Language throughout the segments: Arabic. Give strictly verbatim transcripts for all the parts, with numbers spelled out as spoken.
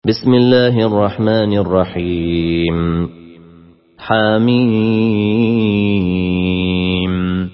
بسم الله الرحمن الرحيم. حميم.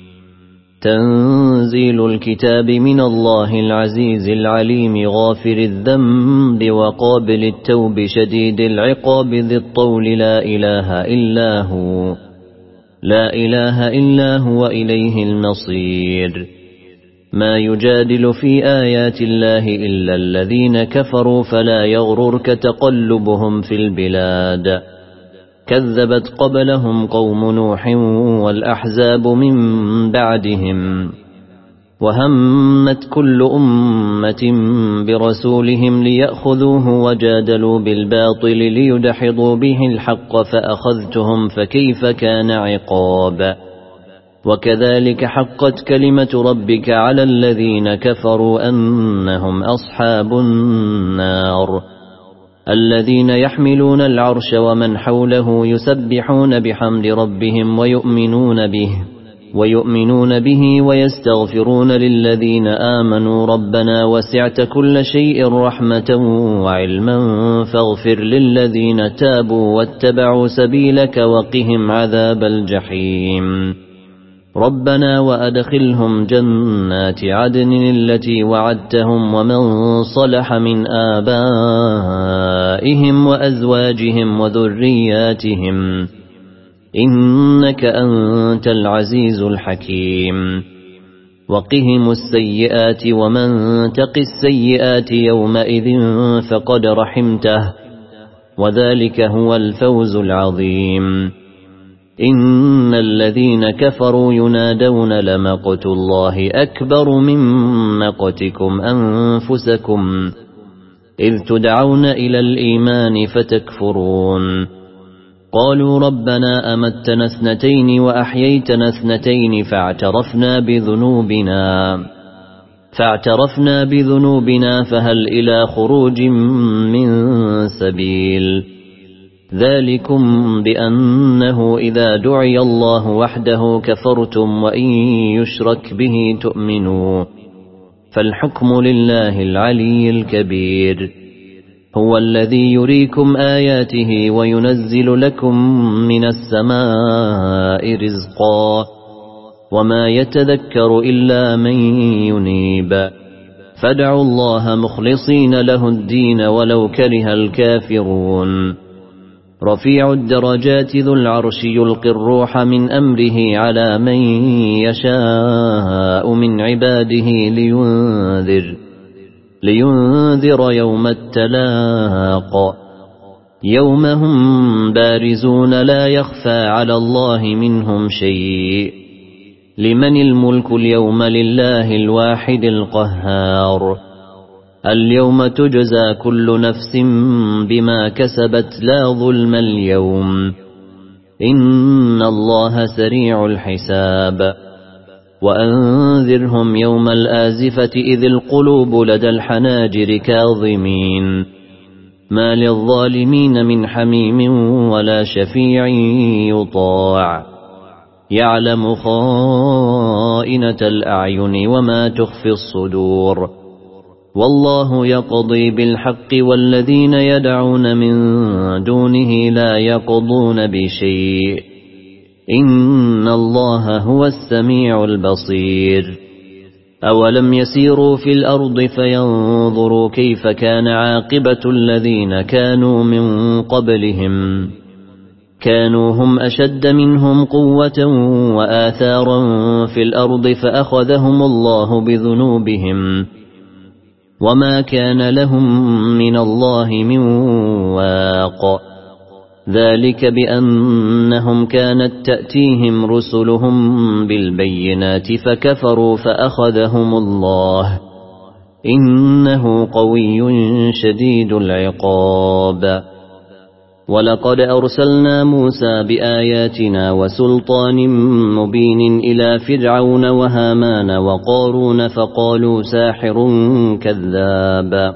تنزيل الكتاب من الله العزيز العليم غافر الذنب وقابل التوب شديد العقاب ذي الطول لا إله إلا هو لا إله إلا هو إليه المصير. ما يجادل في آيات الله إلا الذين كفروا فلا يغررك تقلبهم في البلاد. كذبت قبلهم قوم نوح والأحزاب من بعدهم وهمت كل أمة برسولهم ليأخذوه وجادلوا بالباطل ليدحضوا به الحق فأخذتهم فكيف كان عقاب. وكذلك حقت كلمة ربك على الذين كفروا أنهم أصحاب النار الذين يحملون العرش ومن حوله يسبحون بحمد ربهم ويؤمنون به ويؤمنون به ويستغفرون للذين آمنوا ربنا وسعت كل شيء رحمة وعلما فاغفر للذين تابوا واتبعوا سبيلك وقهم عذاب الجحيم. ربنا وأدخلهم جنات عدن التي وعدتهم ومن صلح من آبائهم وأزواجهم وذرياتهم إنك أنت العزيز الحكيم. وقهم السيئات ومن تق السيئات يومئذ فقد رحمته وذلك هو الفوز العظيم. إن الذين كفروا ينادون لمقت الله أكبر من مقتكم أنفسكم إذ تدعون إلى الإيمان فتكفرون. قالوا ربنا أمتنا اثنتين وأحييتنا اثنتين فاعترفنا بذنوبنا فاعترفنا بذنوبنا فهل إلى خروج من سبيل. ذلكم بأنه إذا دعي الله وحده كفرتم وإن يشرك به تؤمنوا فالحكم لله العلي الكبير. هو الذي يريكم آياته وينزل لكم من السماء رزقا وما يتذكر إلا من ينيب. فادعوا الله مخلصين له الدين ولو كره الكافرون. رفيع الدرجات ذو العرش يلقي الروح من أمره على من يشاء من عباده لينذر لينذر يوم التلاق يوم هم بارزون لا يخفى على الله منهم شيء. لمن الملك اليوم لله الواحد القهار. اليوم تجزى كل نفس بما كسبت لا ظلم اليوم إن الله سريع الحساب. وأنذرهم يوم الآزفة إذ القلوب لدى الحناجر كاظمين ما للظالمين من حميم ولا شفيع يطاع. يعلم خائنة الأعين وما تخفي الصدور. والله يقضي بالحق والذين يدعون من دونه لا يقضون بشيء إن الله هو السميع البصير. أولم يسيروا في الأرض فينظروا كيف كان عاقبة الذين كانوا من قبلهم كانوا هم أشد منهم قوة وآثارا في الأرض فأخذهم الله بذنوبهم وما كان لهم من الله من واق. ذلك بأنهم كانت تأتيهم رسلهم بالبينات فكفروا فأخذهم الله إنه قوي شديد العقاب. ولقد أرسلنا موسى بآياتنا وسلطان مبين إلى فرعون وهامان وقارون فقالوا ساحر كذاب.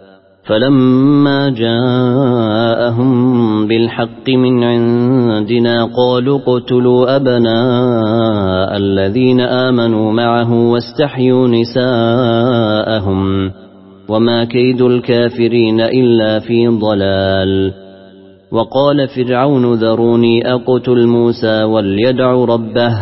فلما جاءهم بالحق من عندنا قالوا اقتلوا أبناء الذين آمنوا معه واستحيوا نساءهم وما كيد الكافرين إلا في ضلال. وقال فرعون ذروني أقتل موسى وليدع ربه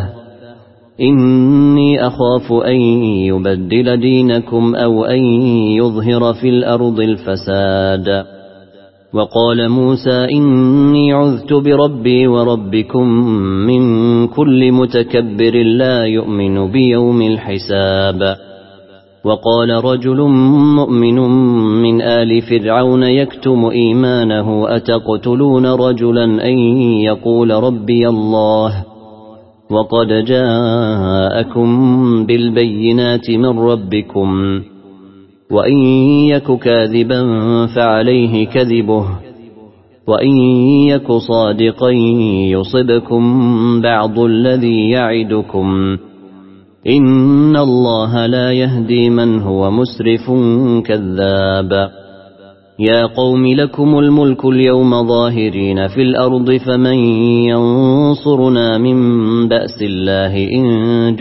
إني أخاف أن يبدل دينكم أو أن يظهر في الأرض الفساد. وقال موسى إني عذت بربي وربكم من كل متكبر لا يؤمن بيوم الحساب. وقال رجل مؤمن من آل فرعون يكتم إيمانه أتقتلون رجلا أن يقول ربي الله وقد جاءكم بالبينات من ربكم وإن يك كاذبا فعليه كذبه وإن يك صادقا يصبكم بعض الذي يعدكم إن الله لا يهدي من هو مسرف كذاب. يا قوم لكم الملك اليوم ظاهرين في الأرض فمن ينصرنا من بأس الله إن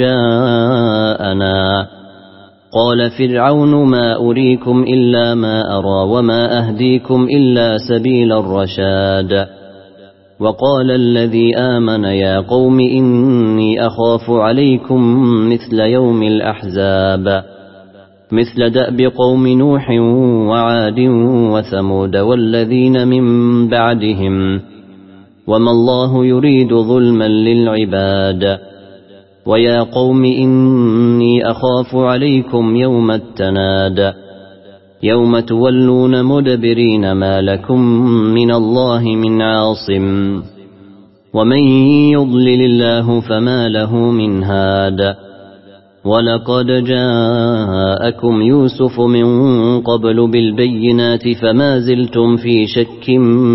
جاءنا. قال فرعون ما أريكم إلا ما أرى وما أهديكم إلا سبيل الرشاد. وقال الذي آمن يا قوم إني أخاف عليكم مثل يوم الأحزاب مثل دأب قوم نوح وعاد وثمود والذين من بعدهم وما الله يريد ظلما للعباد. ويا قوم إني أخاف عليكم يوم التناد يوم تولون مدبرين ما لكم من الله من عاصم ومن يضلل الله فما له من هاد. ولقد جاءكم يوسف من قبل بالبينات فما زلتم في شك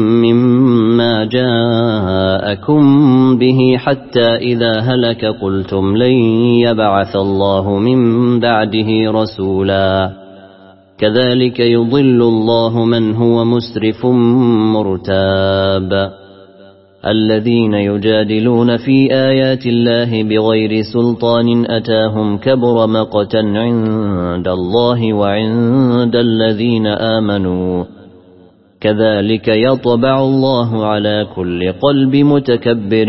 مما جاءكم به حتى إذا هلك قلتم لن يبعث الله من بعده رسولا كذلك يضل الله من هو مسرف مرتاب. الذين يجادلون في آيات الله بغير سلطان أتاهم كبر مقتا عند الله وعند الذين آمنوا كذلك يطبع الله على كل قلب متكبر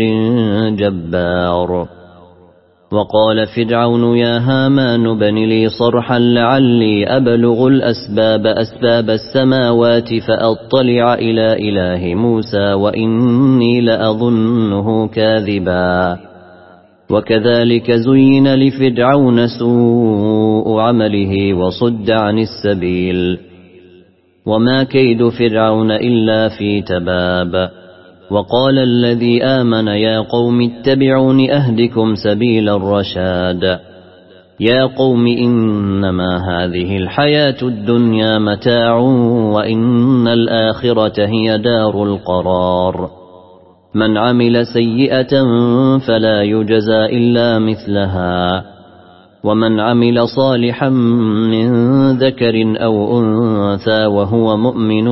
جبار. وقال فرعون يا هامان بن لي صرحا لعلي أبلغ الأسباب أسباب السماوات فأطلع إلى إله موسى وإني لأظنه كاذبا. وكذلك زين لفرعون سوء عمله وصد عن السبيل وما كيد فرعون إلا في تباب. وقال الذي آمن يا قوم اتبعون أهدكم سبيل الرشاد. يا قوم إنما هذه الحياة الدنيا متاع وإن الآخرة هي دار القرار. من عمل سيئة فلا يجزى إلا مثلها ومن عمل صالحا من ذكر أو أنثى وهو مؤمن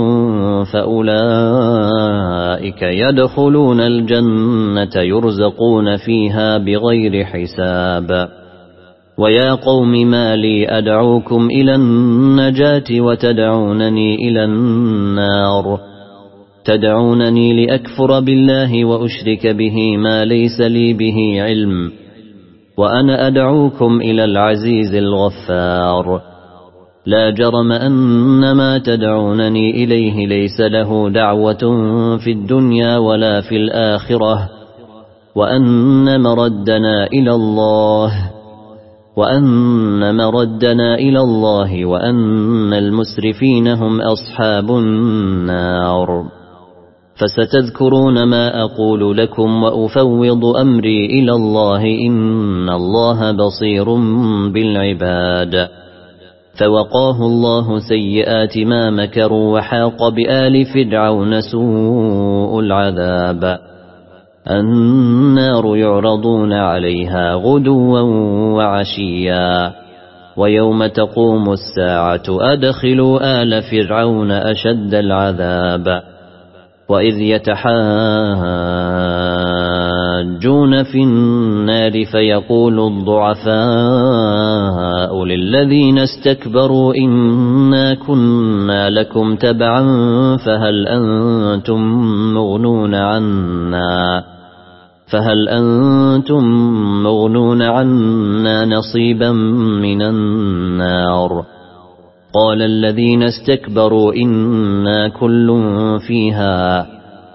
فأولئك يدخلون الجنة يرزقون فيها بغير حساب. ويا قوم ما لي أدعوكم إلى النجاة وتدعونني إلى النار تدعونني لأكفر بالله وأشرك به ما ليس لي به علم وأنا أدعوكم إلى العزيز الغفار. لا جرم أن ما تدعونني إليه ليس له دعوة في الدنيا ولا في الآخرة وأن مردنا إلى الله وأن مردنا إلى الله وأن المسرفين هم أصحاب النار. فستذكرون ما أقول لكم وأفوض أمري إلى الله إن الله بصير بالعباد. فوقاه الله سيئات ما مكروا وحاق بآل فرعون سوء العذاب. النار يعرضون عليها غدوا وعشيا ويوم تقوم الساعة أدخلوا آل فرعون أشد العذاب. وإذ يتحاجون يتحاجون في النار فيقول الضعفاء للذين استكبروا إنا كنا لكم تبعا فهل أنتم مغنون عنا فهل أنتم مغنون عنا نصيبا من النار قال الذين استكبروا إنا كل فيها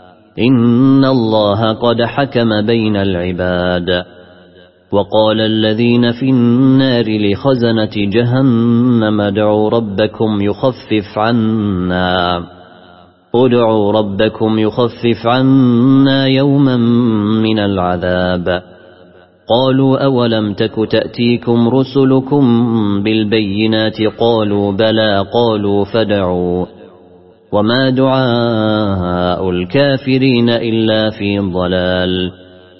إن الله قد حكم بين العباد وقال الذين في النار لخزنة جهنم ادعوا ربكم يخفف عنا ادعوا ربكم يخفف عنا يوما من العذاب قالوا أولم تك تأتيكم رسلكم بالبينات قالوا بلى قالوا فادعوا وما دعاء الكافرين إلا في ضلال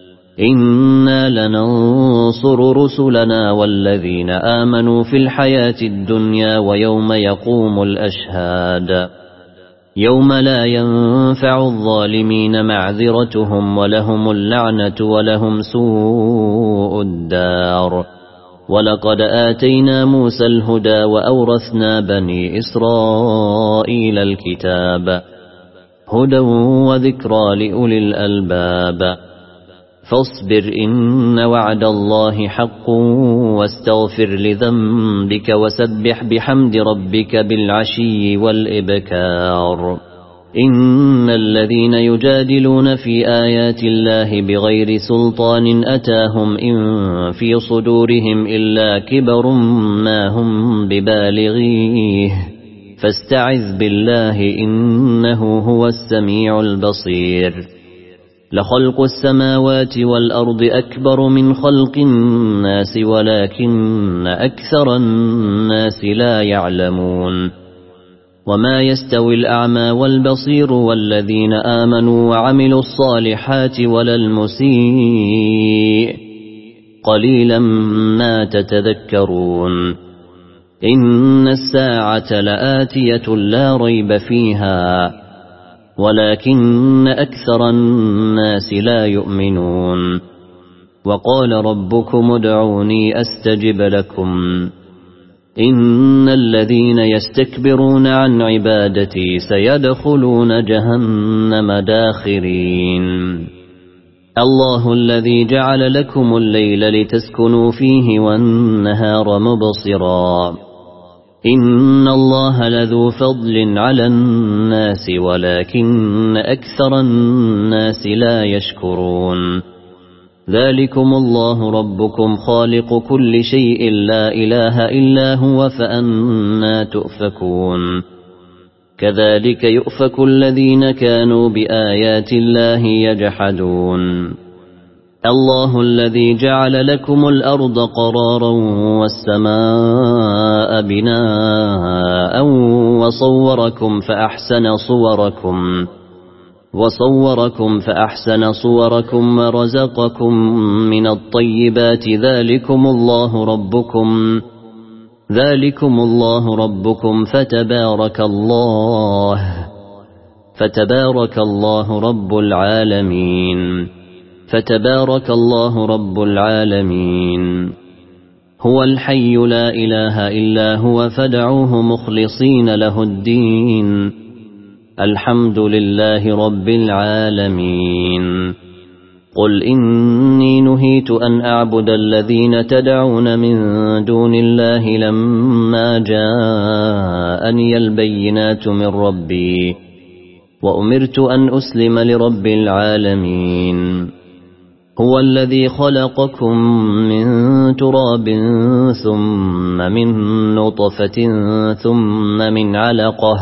إنا لننصر رسلنا والذين آمنوا في الحياة الدنيا ويوم يقوم الأشهاد يوم لا ينفع الظالمين معذرتهم ولهم اللعنة ولهم سوء الدار ولقد آتينا موسى الهدى وأورثنا بني إسرائيل الكتاب هدى وذكرى لأولي الألباب فاصبر إن وعد الله حق واستغفر لذنبك وسبح بحمد ربك بالعشي والإبكار إن الذين يجادلون في آيات الله بغير سلطان أتاهم إن في صدورهم إلا كبر ما هم ببالغيه فاستعذ بالله إنه هو السميع البصير لخلق السماوات والأرض أكبر من خلق الناس ولكن أكثر الناس لا يعلمون وما يستوي الأعمى والبصير والذين آمنوا وعملوا الصالحات ولا المسيء قليلا ما تتذكرون إن الساعة لآتية لا ريب فيها ولكن أكثر الناس لا يؤمنون وقال ربكم ادعوني أستجب لكم إن الذين يستكبرون عن عبادتي سيدخلون جهنم داخرين الله الذي جعل لكم الليل لتسكنوا فيه والنهار مبصرا إن الله لذو فضل على الناس ولكن أكثر الناس لا يشكرون ذلكم الله ربكم خالق كل شيء لا إله إلا هو فأنا تؤفكون كذلك يؤفك الذين كانوا بآيات الله يجحدون الله الذي جعل لكم الأرض قرارا والسماء بناء وصوركم فأحسن صوركم وصوركم فأحسن صوركم ورزقكم من الطيبات ذلكم الله ربكم ذلكم الله ربكم فتبارك الله فتبارك الله رب العالمين فتبارك الله رب العالمين هو الحي لا إله إلا هو فادعوه مخلصين له الدين الحمد لله رب العالمين قل إني نهيت أن أعبد الذين تدعون من دون الله لما جاءني البينات من ربي وأمرت أن أسلم لرب العالمين هو الذي خلقكم من تراب ثم من نطفة ثم من علقة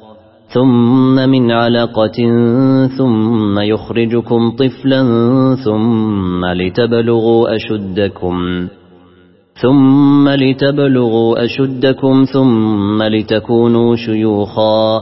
ثم من علقة ثم يخرجكم طفلا ثم لتبلغوا أشدكم ثم لتبلغوا أشدكم ثم لتكونوا شيوخا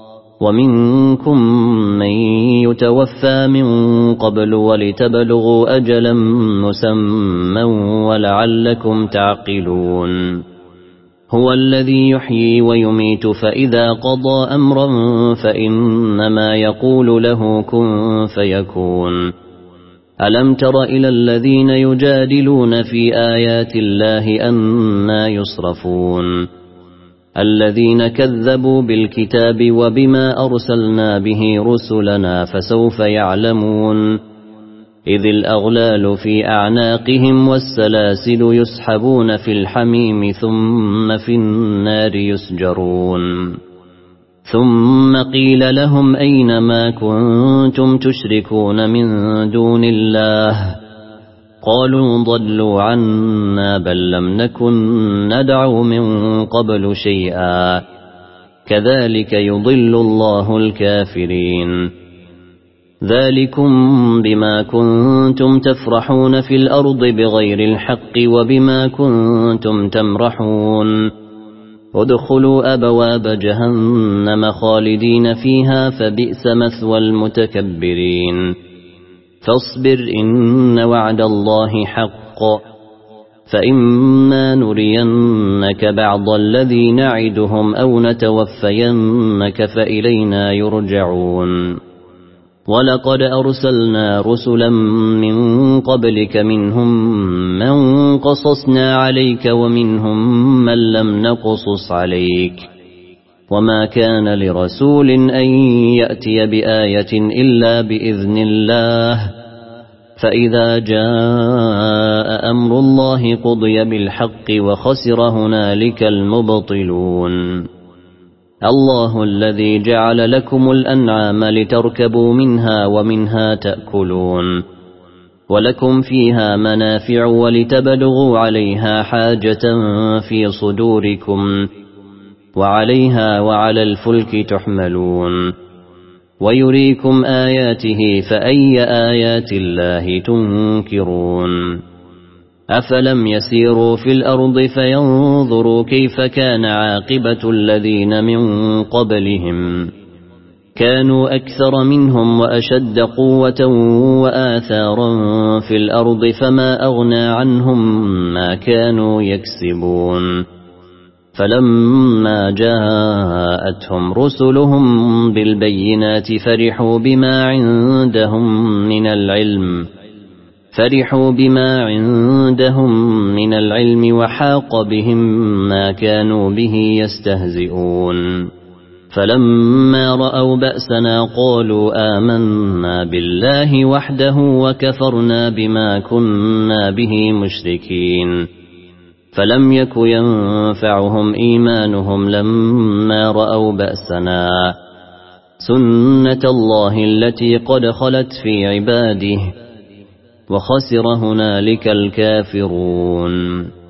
ومنكم من يتوفى من قبل ولتبلغوا أجلا مسمى ولعلكم تعقلون هو الذي يحيي ويميت فإذا قضى أمرا فإنما يقول له كن فيكون ألم تر إلى الذين يجادلون في آيات الله أنى يصرفون الذين كذبوا بالكتاب وبما أرسلنا به رسلنا فسوف يعلمون إذ الأغلال في أعناقهم والسلاسل يسحبون في الحميم ثم في النار يسجرون ثم قيل لهم أين ما كنتم تشركون من دون الله قالوا ضلوا عنا بل لم نكن ندعو من قبل شيئا كذلك يضل الله الكافرين ذلكم بما كنتم تفرحون في الأرض بغير الحق وبما كنتم تمرحون ادخلوا أبواب جهنم خالدين فيها فبئس مثوى المتكبرين فاصبر إن وعد الله حق فإما نرينك بعض الذي نعدهم أو نتوفينك فإلينا يرجعون ولقد أرسلنا رسلا من قبلك منهم من قصصنا عليك ومنهم من لم نقصص عليك وما كان لرسول أن يأتي بآية إلا بإذن الله فإذا جاء أمر الله قضي بالحق وخسر هنالك المبطلون الله الذي جعل لكم الأنعام لتركبوا منها ومنها تأكلون ولكم فيها منافع ولتبلغوا عليها حاجة في صدوركم وعليها وعلى الفلك تحملون ويريكم آياته فأي آيات الله تنكرون أفلم يسيروا في الأرض فينظروا كيف كان عاقبة الذين من قبلهم كانوا أكثر منهم وأشد قوة وآثارا في الأرض فما أغنى عنهم ما كانوا يكسبون فلما جاءتهم رسلهم بالبينات فرحوا بما عندهم من العلم فرحوا بما عندهم من العلم وحاق بهم ما كانوا به يستهزئون فلما رأوا بأسنا قالوا آمنا بالله وحده وكفرنا بما كنا به مشركين فلم يك ينفعهم إيمانهم لما رأوا بأسنا سنة الله التي قد خلت في عباده وخسر هنالك الكافرون